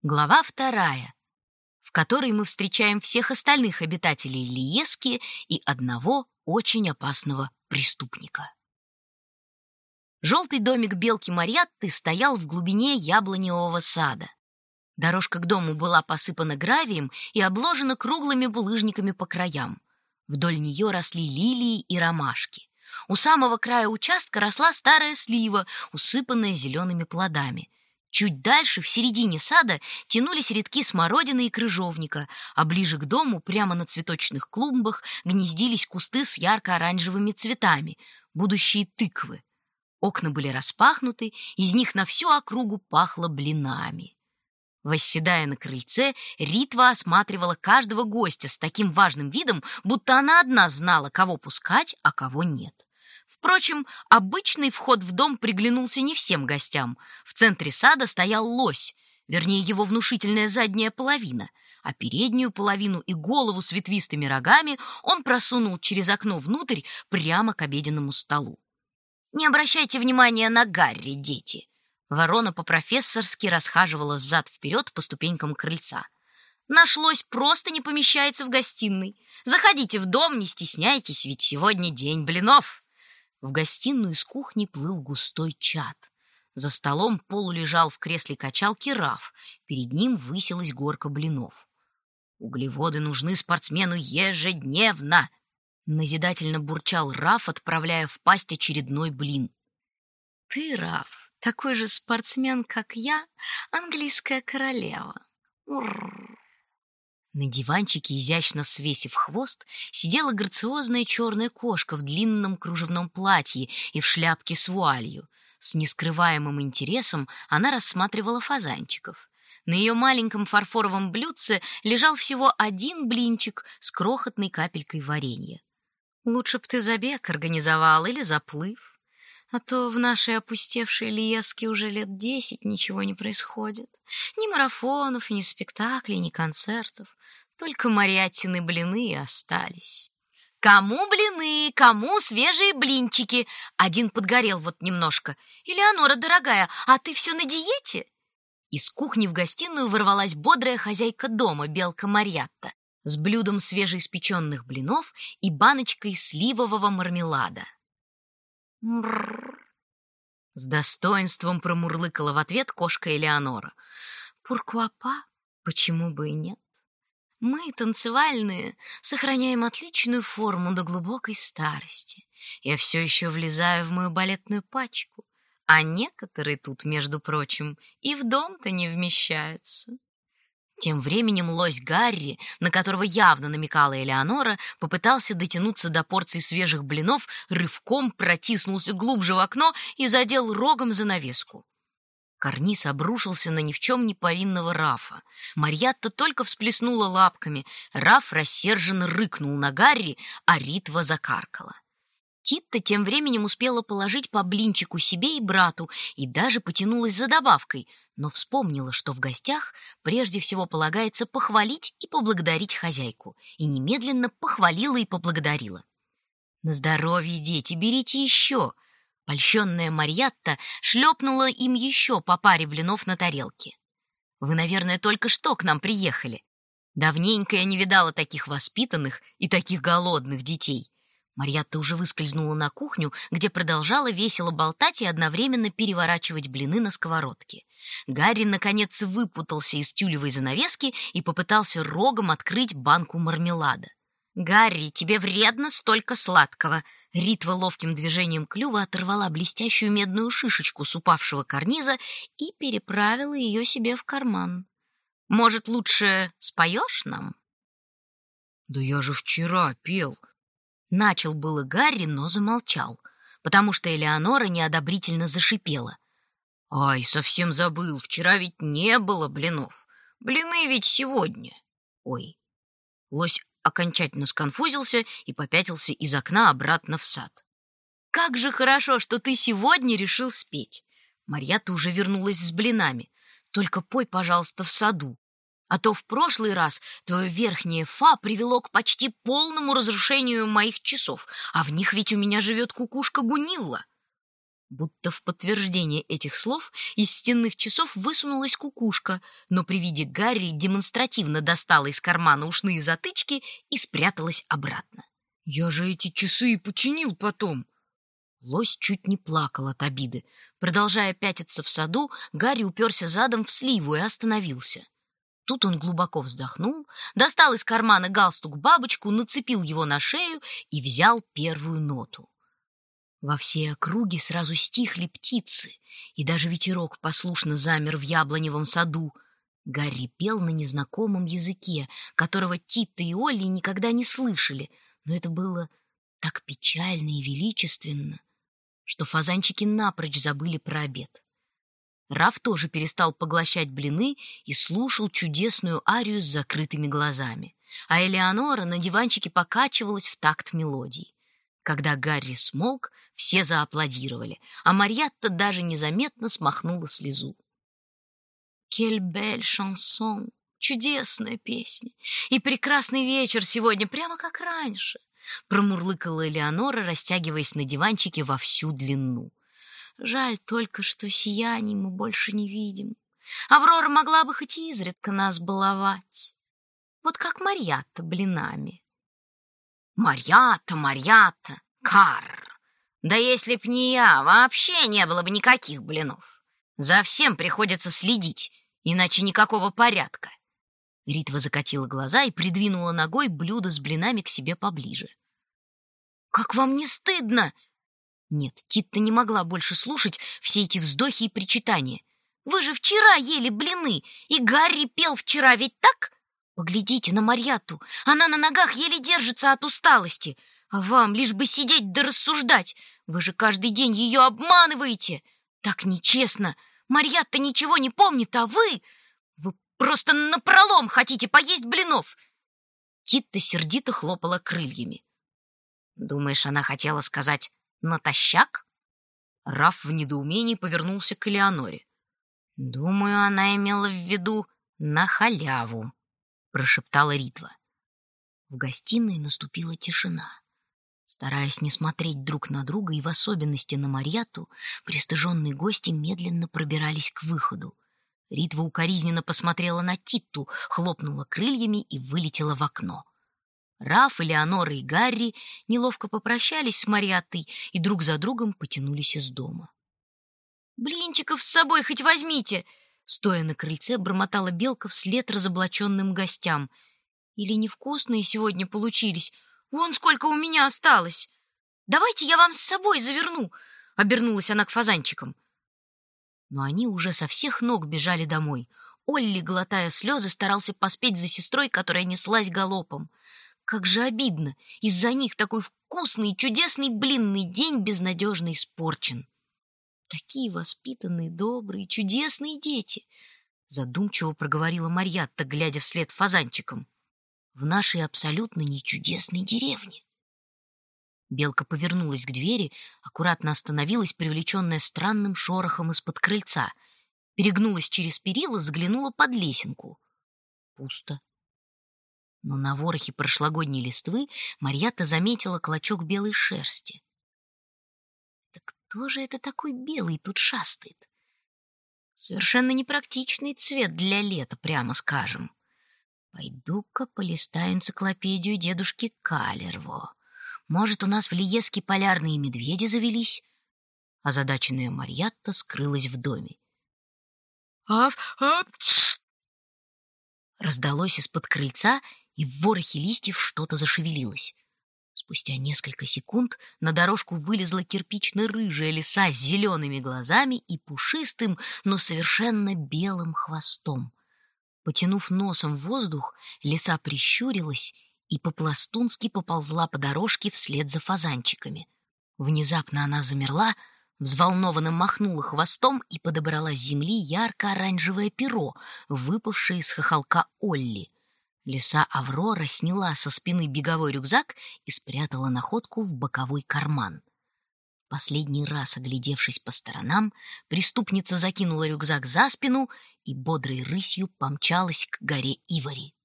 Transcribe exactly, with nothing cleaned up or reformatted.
Глава вторая, в которой мы встречаем всех остальных обитателей Лиески и одного очень опасного преступника. Желтый домик белки Марьятты стоял в глубине яблоневого сада. Дорожка к дому была посыпана гравием и обложена круглыми булыжниками по краям. Вдоль нее росли лилии и ромашки. У самого края участка росла старая слива, усыпанная зелеными плодами. Чуть дальше, в середине сада, тянулись рядки смородины и крыжовника, а ближе к дому, прямо на цветочных клумбах, гнездились кусты с ярко-оранжевыми цветами, будущие тыквы. Окна были распахнуты, из них на всю округу пахло блинами. Восседая на крыльце, Ритва осматривала каждого гостя с таким важным видом, будто она одна знала, кого пускать, а кого нет. Впрочем, обычный вход в дом приглянулся не всем гостям. В центре сада стоял лось, вернее, его внушительная задняя половина, а переднюю половину и голову с ветвистыми рогами он просунул через окно внутрь прямо к обеденному столу. «Не обращайте внимания на Гарри, дети!» Ворона по-профессорски расхаживала взад-вперед по ступенькам крыльца. «Наш лось просто не помещается в гостиной. Заходите в дом, не стесняйтесь, ведь сегодня день блинов!» В гостиную из кухни плыл густой чад. За столом полулежал в кресле качалки Раф. Перед ним высилась горка блинов. «Углеводы нужны спортсмену ежедневно!» Назидательно бурчал Раф, отправляя в пасть очередной блин. «Ты, Раф, такой же спортсмен, как я, английская королева!» Урр. На диванчике, изящно свесив хвост, сидела грациозная черная кошка в длинном кружевном платье и в шляпке с вуалью. С нескрываемым интересом она рассматривала фазанчиков. На ее маленьком фарфоровом блюдце лежал всего один блинчик с крохотной капелькой варенья. «Лучше б ты забег организовал или заплыв, а то в нашей опустевшей Лиеске уже лет десять ничего не происходит. Ни марафонов, ни спектаклей, ни концертов. Только Марьяттины блины и остались». «Кому блины, кому свежие блинчики?» Один подгорел вот немножко. «Элеонора, дорогая, а ты все на диете?» Из кухни в гостиную ворвалась бодрая хозяйка дома, белка Марьятта, с блюдом свежеиспеченных блинов и баночкой сливового мармелада. «Мрррр!» С достоинством промурлыкала в ответ кошка Элеонора. «Пуркуапа? Почему бы и нет? Мы, танцевальные, сохраняем отличную форму до глубокой старости. Я все еще влезаю в мою балетную пачку, а некоторые тут, между прочим, и в дом-то не вмещаются». Тем временем лось Гарри, на которого явно намекала Элеонора, попытался дотянуться до порции свежих блинов, рывком протиснулся глубже в окно и задел рогом занавеску. Карниз обрушился на ни в чем не повинного Рафа. Марьятта только всплеснула лапками. Раф рассерженно рыкнул на Гарри, а Ритва закаркала. Титта тем временем успела положить по блинчику себе и брату и даже потянулась за добавкой, но вспомнила, что в гостях прежде всего полагается похвалить и поблагодарить хозяйку, и немедленно похвалила и поблагодарила. «На здоровье, дети, берите еще!» Польщенная Марьятта шлепнула им еще по паре блинов на тарелке. «Вы, наверное, только что к нам приехали. Давненько я не видала таких воспитанных и таких голодных детей». Марьятта уже выскользнула на кухню, где продолжала весело болтать и одновременно переворачивать блины на сковородке. Гарри, наконец, выпутался из тюлевой занавески и попытался рогом открыть банку мармелада. «Гарри, тебе вредно столько сладкого!» Ритва ловким движением клюва оторвала блестящую медную шишечку с упавшего карниза и переправила ее себе в карман. «Может, лучше споешь нам?» «Да я же вчера пел!» Начал было Гарри, но замолчал, потому что Элеонора неодобрительно зашипела. «Ай, совсем забыл, вчера ведь не было блинов. Блины ведь сегодня». «Ой». Лось окончательно сконфузился и попятился из окна обратно в сад. «Как же хорошо, что ты сегодня решил спеть!» Марьятта уже вернулась с блинами. «Только пой, пожалуйста, в саду. А то в прошлый раз твое верхнее фа привело к почти полному разрушению моих часов, а в них ведь у меня живет кукушка Гунилла». Будто в подтверждение этих слов из стенных часов высунулась кукушка, но при виде Гарри демонстративно достала из кармана ушные затычки и спряталась обратно. «Я же эти часы и починил потом!» Лось чуть не плакал от обиды. Продолжая пятиться в саду, Гарри уперся задом в сливу и остановился. Тут он глубоко вздохнул, достал из кармана галстук-бабочку, нацепил его на шею и взял первую ноту. Во всей округе сразу стихли птицы, и даже ветерок послушно замер в яблоневом саду. Гарри пел на незнакомом языке, которого Титта и Олли никогда не слышали, но это было так печально и величественно, что фазанчики напрочь забыли про обед. Раф тоже перестал поглощать блины и слушал чудесную арию с закрытыми глазами, а Элеонора на диванчике покачивалась в такт мелодии. Когда Гарри смолк, все зааплодировали, а Марьятта даже незаметно смахнула слезу. «Quelle belle chanson!» Чудесная песня! И прекрасный вечер сегодня, прямо как раньше!» Промурлыкала Элеонора, растягиваясь на диванчике во всю длину. «Жаль только, что сияний мы больше не видим. Аврора могла бы хоть изредка нас баловать. Вот как Марьятта блинами». «Марьятта, Марьятта, карр! Да если б не я, вообще не было бы никаких блинов. За всем приходится следить, иначе никакого порядка». Ритва закатила глаза и придвинула ногой блюдо с блинами к себе поближе. «Как вам не стыдно?» Нет, Титта не могла больше слушать все эти вздохи и причитания. «Вы же вчера ели блины, и Гарри пел вчера, ведь так? Поглядите на Марьятту, она на ногах еле держится от усталости, а вам лишь бы сидеть да рассуждать. Вы же каждый день ее обманываете. Так нечестно. Марьятта ничего не помнит, а вы... Вы просто напролом хотите поесть блинов!» Титта сердито хлопала крыльями. «Думаешь, она хотела сказать «натощак»?» Раф в недоумении повернулся к Элеоноре. «Думаю, она имела в виду «на халяву», — прошептала Ритва. В гостиной наступила тишина. Стараясь не смотреть друг на друга и в особенности на Марьятту, пристыженные гости медленно пробирались к выходу. Ритва укоризненно посмотрела на Титту, хлопнула крыльями и вылетела в окно. Раф, Элеонора и Гарри неловко попрощались с Марьяттой и друг за другом потянулись из дома. «Блинчиков с собой хоть возьмите!» Стоя на крыльце, бормотала Белка вслед разоблаченным гостям. «Или невкусные сегодня получились? Вон сколько у меня осталось! Давайте я вам с собой заверну!» Обернулась она к фазанчикам. Но они уже со всех ног бежали домой. Олли, глотая слезы, старался поспеть за сестрой, которая неслась галопом. Как же обидно! Из-за них такой вкусный, чудесный блинный день безнадежно испорчен. Такие воспитанные, добрые, чудесные дети! Задумчиво проговорила Марьятта, глядя вслед фазанчикам. В нашей абсолютно нечудесной деревне. Белка повернулась к двери, аккуратно остановилась, привлеченная странным шорохом из-под крыльца. Перегнулась через перила, заглянула под лесенку. Пусто. Но на ворохе прошлогодней листвы Марьятта заметила клочок белой шерсти. «Так кто же это такой белый тут шастает? Совершенно непрактичный цвет для лета, прямо скажем. Пойду-ка полистаю энциклопедию дедушки Калерво. Может, у нас в Лиеске полярные медведи завелись?» Озадаченная Марьятта скрылась в доме. «Аф, ап!» Раздалось из-под крыльца, и в ворохе листьев что-то зашевелилось. Спустя несколько секунд на дорожку вылезла кирпично-рыжая лиса с зелеными глазами и пушистым, но совершенно белым хвостом. Потянув носом в воздух, лиса прищурилась и по-пластунски поползла по дорожке вслед за фазанчиками. Внезапно она замерла, взволнованно махнула хвостом и подобрала с земли ярко-оранжевое перо, выпавшее из хохолка Олли. Лиса Аврора сняла со спины беговой рюкзак и спрятала находку в боковой карман. В последний раз оглядевшись по сторонам, преступница закинула рюкзак за спину и бодрой рысью помчалась к горе Ивори.